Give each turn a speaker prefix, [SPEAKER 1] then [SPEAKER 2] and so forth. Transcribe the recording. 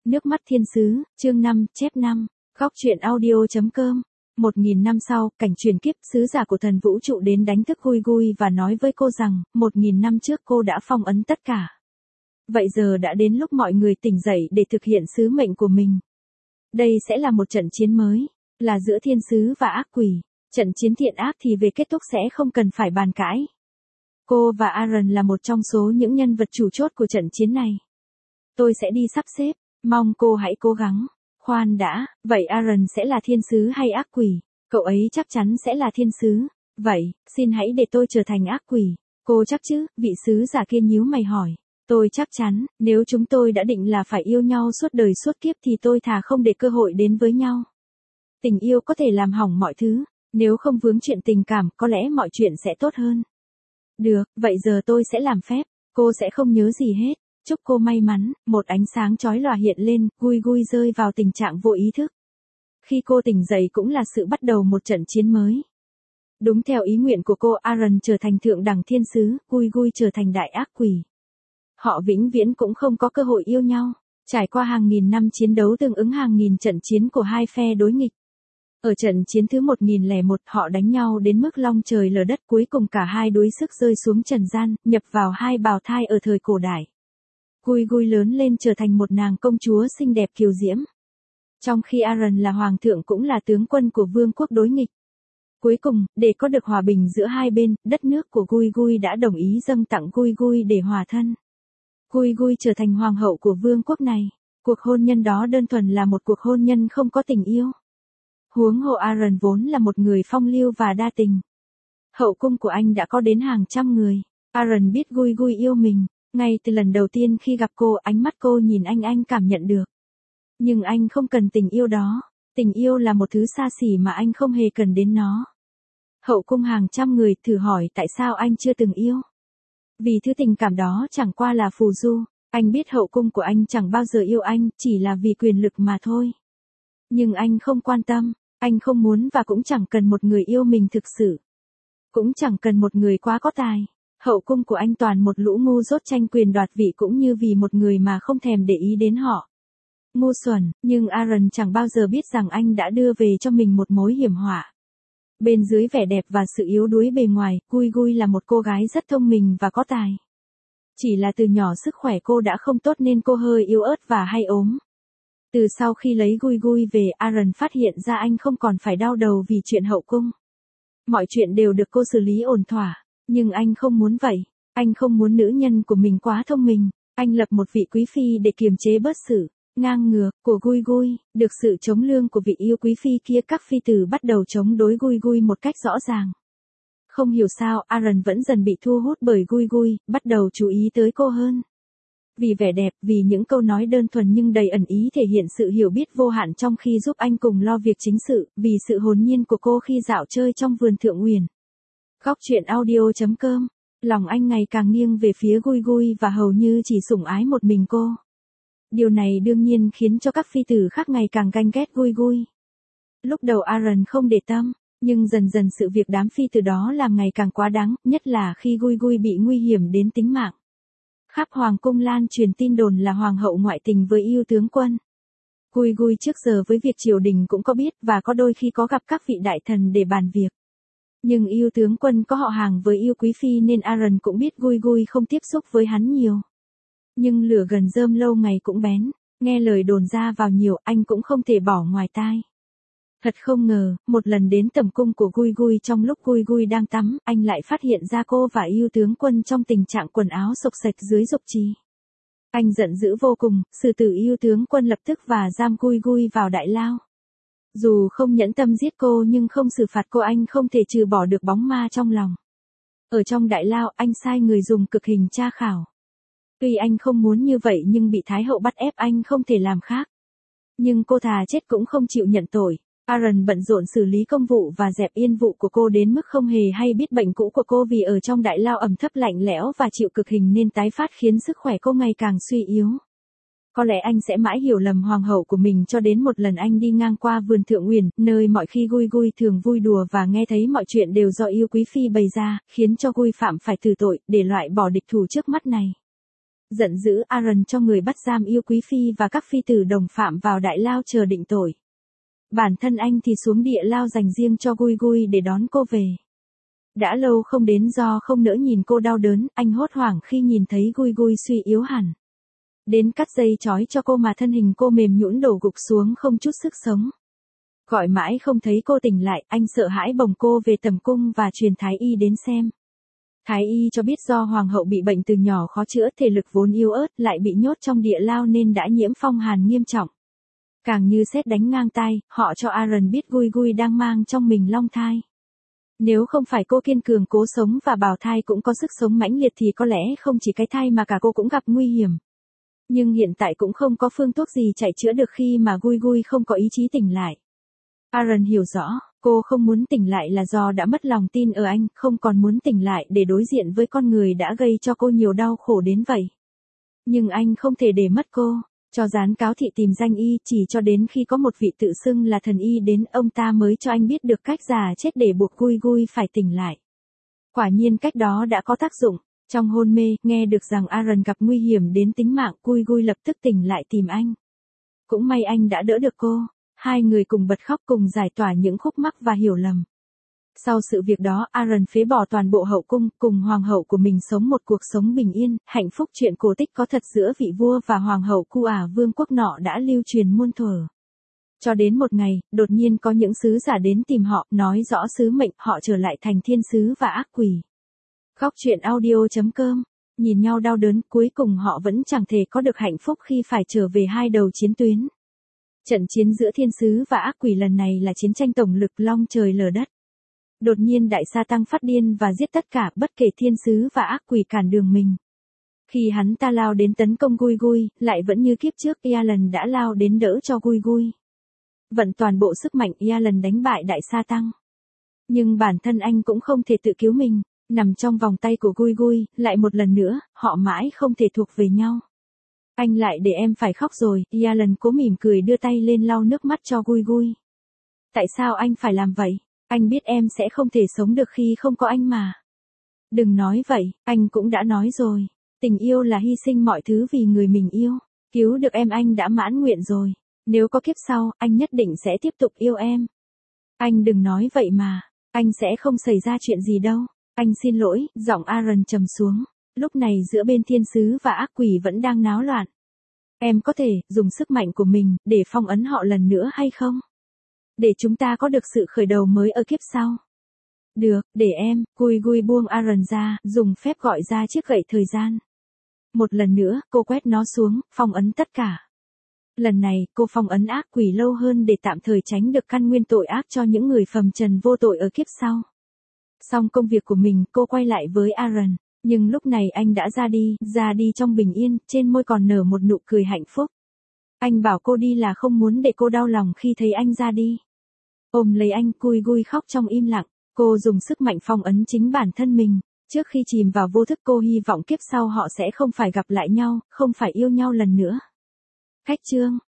[SPEAKER 1] Nước mắt thiên sứ, chương 5, chép 5, góc truyện audio.com. 1000 năm sau, cảnh truyền kiếp, sứ giả của thần vũ trụ đến đánh thức Gui Gui và nói với cô rằng, 1000 năm trước cô đã phong ấn tất cả. Vậy giờ đã đến lúc mọi người tỉnh dậy để thực hiện sứ mệnh của mình. Đây sẽ là một trận chiến mới, là giữa thiên sứ và ác quỷ. Trận chiến thiện ác thì về kết thúc sẽ không cần phải bàn cãi. Cô và Aaron là một trong số những nhân vật chủ chốt của trận chiến này. Tôi sẽ đi sắp xếp, mong cô hãy cố gắng. Khoan đã, vậy Aaron sẽ là thiên sứ hay ác quỷ? Cậu ấy chắc chắn sẽ là thiên sứ. Vậy, xin hãy để tôi trở thành ác quỷ. Cô chắc chứ? Vị sứ giả kia nhíu mày hỏi. Tôi chắc chắn, nếu chúng tôi đã định là phải yêu nhau suốt đời suốt kiếp thì tôi thà không để cơ hội đến với nhau. Tình yêu có thể làm hỏng mọi thứ, nếu không vướng chuyện tình cảm có lẽ mọi chuyện sẽ tốt hơn. Được, vậy giờ tôi sẽ làm phép, cô sẽ không nhớ gì hết. Chúc cô may mắn. Một ánh sáng chói lòa hiện lên, Gui Gui rơi vào tình trạng vô ý thức. Khi cô tỉnh dậy cũng là sự bắt đầu một trận chiến mới. Đúng theo ý nguyện của cô, Aaron trở thành thượng đẳng thiên sứ, Gui Gui trở thành đại ác quỷ. Họ vĩnh viễn cũng không có cơ hội yêu nhau, trải qua hàng nghìn năm chiến đấu tương ứng hàng nghìn trận chiến của hai phe đối nghịch. Ở trận chiến thứ 1001 họ đánh nhau đến mức long trời lở đất, cuối cùng cả hai đuối sức rơi xuống trần gian, nhập vào hai bào thai ở thời cổ đại. Gui Gui lớn lên trở thành một nàng công chúa xinh đẹp kiều diễm. Trong khi Aaron là hoàng thượng cũng là tướng quân của vương quốc đối nghịch. Cuối cùng, để có được hòa bình giữa hai bên, đất nước của Gui Gui đã đồng ý dâng tặng Gui Gui để hòa thân. Gui Gui trở thành hoàng hậu của vương quốc này. Cuộc hôn nhân đó đơn thuần là một cuộc hôn nhân không có tình yêu. Huống hồ Aaron vốn là một người phong lưu và đa tình. Hậu cung của anh đã có đến hàng trăm người. Aaron biết Gui Gui yêu mình. Ngay từ lần đầu tiên khi gặp cô, ánh mắt cô nhìn anh cảm nhận được. Nhưng anh không cần tình yêu đó. Tình yêu là một thứ xa xỉ mà anh không hề cần đến nó. Hậu cung hàng trăm người, thử hỏi tại sao anh chưa từng yêu. Vì thứ tình cảm đó chẳng qua là phù du. Anh biết hậu cung của anh chẳng bao giờ yêu anh, chỉ là vì quyền lực mà thôi. Nhưng anh không quan tâm, anh không muốn và cũng chẳng cần một người yêu mình thực sự. Cũng chẳng cần một người quá có tài. Hậu cung của anh toàn một lũ ngu dốt tranh quyền đoạt vị cũng như vì một người mà không thèm để ý đến họ. Ngu xuẩn, nhưng Aaron chẳng bao giờ biết rằng anh đã đưa về cho mình một mối hiểm họa. Bên dưới vẻ đẹp và sự yếu đuối bề ngoài, Gui Gui là một cô gái rất thông minh và có tài. Chỉ là từ nhỏ sức khỏe cô đã không tốt nên cô hơi yếu ớt và hay ốm. Từ sau khi lấy Gui Gui về, Aaron phát hiện ra anh không còn phải đau đầu vì chuyện hậu cung. Mọi chuyện đều được cô xử lý ổn thỏa. Nhưng anh không muốn vậy. Anh không muốn nữ nhân của mình quá thông minh. Anh lập một vị quý phi để kiềm chế bớt sự ngang ngược của Gui Gui. Được sự chống lương của vị yêu quý phi kia, các phi tử bắt đầu chống đối Gui Gui một cách rõ ràng. Không hiểu sao, Aaron vẫn dần bị thu hút bởi Gui Gui, bắt đầu chú ý tới cô hơn. Vì vẻ đẹp, vì những câu nói đơn thuần nhưng đầy ẩn ý thể hiện sự hiểu biết vô hạn trong khi giúp anh cùng lo việc chính sự, vì sự hồn nhiên của cô khi dạo chơi trong vườn Thượng Uyển. Góc truyện audio.com. Lòng anh ngày càng nghiêng về phía Gui Gui và hầu như chỉ sủng ái một mình cô. Điều này đương nhiên khiến cho các phi tử khác ngày càng ganh ghét Gui Gui. Lúc đầu Aaron không để tâm, nhưng dần dần sự việc đám phi tử đó làm ngày càng quá đáng, nhất là khi Gui Gui bị nguy hiểm đến tính mạng. Khắp hoàng cung lan truyền tin đồn là hoàng hậu ngoại tình với yêu tướng quân. Gui Gui trước giờ với việc triều đình cũng có biết và có đôi khi có gặp các vị đại thần để bàn việc. Nhưng yêu tướng quân có họ hàng với yêu quý phi nên Aaron cũng biết Gui Gui không tiếp xúc với hắn nhiều. Nhưng lửa gần rơm lâu ngày cũng bén, nghe lời đồn ra vào nhiều anh cũng không thể bỏ ngoài tai. Thật không ngờ, một lần đến tầm cung của Gui Gui trong lúc Gui Gui đang tắm, anh lại phát hiện ra cô và yêu tướng quân trong tình trạng quần áo xộc xệch dưới dục trì. Anh giận dữ vô cùng, xử tử yêu tướng quân lập tức và giam Gui Gui vào đại lao. Dù không nhẫn tâm giết cô nhưng không xử phạt cô, anh không thể trừ bỏ được bóng ma trong lòng. Ở trong đại lao, anh sai người dùng cực hình tra khảo. Tuy anh không muốn như vậy nhưng bị Thái hậu bắt ép anh không thể làm khác. Nhưng cô thà chết cũng không chịu nhận tội. Aaron bận rộn xử lý công vụ và dẹp yên vụ của cô đến mức không hề hay biết bệnh cũ của cô vì ở trong đại lao ẩm thấp lạnh lẽo và chịu cực hình nên tái phát khiến sức khỏe cô ngày càng suy yếu. Có lẽ anh sẽ mãi hiểu lầm hoàng hậu của mình cho đến một lần anh đi ngang qua vườn Thượng Uyển, nơi mọi khi Gui Gui thường vui đùa và nghe thấy mọi chuyện đều do yêu quý phi bày ra, khiến cho Gui phạm phải tử tội, để loại bỏ địch thủ trước mắt này. Giận dữ Aaron cho người bắt giam yêu quý phi và các phi tử đồng phạm vào đại lao chờ định tội. Bản thân anh thì xuống địa lao dành riêng cho Gui Gui để đón cô về. Đã lâu không đến do không nỡ nhìn cô đau đớn, anh hốt hoảng khi nhìn thấy Gui Gui suy yếu hẳn. Đến cắt dây trói cho cô mà thân hình cô mềm nhũn đổ gục xuống không chút sức sống. Gọi mãi không thấy cô tỉnh lại, anh sợ hãi bồng cô về tầm cung và truyền thái y đến xem. Thái y cho biết do hoàng hậu bị bệnh từ nhỏ khó chữa, thể lực vốn yếu ớt lại bị nhốt trong địa lao nên đã nhiễm phong hàn nghiêm trọng. Càng như sét đánh ngang tai, họ cho Aaron biết Gui Gui đang mang trong mình long thai. Nếu không phải cô kiên cường cố sống và bào thai cũng có sức sống mãnh liệt thì có lẽ không chỉ cái thai mà cả cô cũng gặp nguy hiểm. Nhưng hiện tại cũng không có phương thuốc gì chạy chữa được khi mà Gui Gui không có ý chí tỉnh lại. Aaron hiểu rõ, cô không muốn tỉnh lại là do đã mất lòng tin ở anh, không còn muốn tỉnh lại để đối diện với con người đã gây cho cô nhiều đau khổ đến vậy. Nhưng anh không thể để mất cô, cho dán cáo thị tìm danh y, chỉ cho đến khi có một vị tự xưng là thần y đến, ông ta mới cho anh biết được cách già chết để buộc Gui Gui phải tỉnh lại. Quả nhiên cách đó đã có tác dụng. Trong hôn mê, nghe được rằng Aaron gặp nguy hiểm đến tính mạng, Gui Gui lập tức tỉnh lại tìm anh. Cũng may anh đã đỡ được cô. Hai người cùng bật khóc cùng giải tỏa những khúc mắc và hiểu lầm. Sau sự việc đó, Aaron phế bỏ toàn bộ hậu cung, cùng hoàng hậu của mình sống một cuộc sống bình yên, hạnh phúc. Chuyện cổ tích có thật giữa vị vua và hoàng hậu Cu Ả vương quốc nọ đã lưu truyền muôn thuở. Cho đến một ngày, đột nhiên có những sứ giả đến tìm họ, nói rõ sứ mệnh, họ trở lại thành thiên sứ và ác quỷ. Khóc chuyện audio.com. Nhìn nhau đau đớn, cuối cùng họ vẫn chẳng thể có được hạnh phúc khi phải trở về hai đầu chiến tuyến. Trận chiến giữa thiên sứ và ác quỷ lần này là chiến tranh tổng lực long trời lở đất. Đột nhiên đại sa tăng phát điên và giết tất cả, bất kể thiên sứ và ác quỷ cản đường mình. Khi hắn ta lao đến tấn công Gui Gui, lại vẫn như kiếp trước, Alan đã lao đến đỡ cho Gui Gui. Vận toàn bộ sức mạnh, Alan đánh bại đại sa tăng. Nhưng bản thân anh cũng không thể tự cứu mình, nằm trong vòng tay của Gui Gui, lại một lần nữa, họ mãi không thể thuộc về nhau. Anh lại để em phải khóc rồi, Alan cố mỉm cười đưa tay lên lau nước mắt cho Gui Gui. Tại sao anh phải làm vậy? Anh biết em sẽ không thể sống được khi không có anh mà. Đừng nói vậy, anh cũng đã nói rồi. Tình yêu là hy sinh mọi thứ vì người mình yêu. Cứu được em anh đã mãn nguyện rồi. Nếu có kiếp sau, anh nhất định sẽ tiếp tục yêu em. Anh đừng nói vậy mà. Anh sẽ không xảy ra chuyện gì đâu. Anh xin lỗi, giọng Aaron trầm xuống. Lúc này giữa bên thiên sứ và ác quỷ vẫn đang náo loạn. Em có thể dùng sức mạnh của mình để phong ấn họ lần nữa hay không? Để chúng ta có được sự khởi đầu mới ở kiếp sau. Được, để em. Gui Gui buông Aaron ra, dùng phép gọi ra chiếc gậy thời gian. Một lần nữa, cô quét nó xuống, phong ấn tất cả. Lần này, cô phong ấn ác quỷ lâu hơn để tạm thời tránh được căn nguyên tội ác cho những người phàm trần vô tội ở kiếp sau. Xong công việc của mình, cô quay lại với Aaron. Nhưng lúc này anh đã ra đi trong bình yên, trên môi còn nở một nụ cười hạnh phúc. Anh bảo cô đi là không muốn để cô đau lòng khi thấy anh ra đi. Ôm lấy anh, Gui Gui khóc trong im lặng. Cô dùng sức mạnh phong ấn chính bản thân mình. Trước khi chìm vào vô thức, cô hy vọng kiếp sau họ sẽ không phải gặp lại nhau, không phải yêu nhau lần nữa. Khách chương.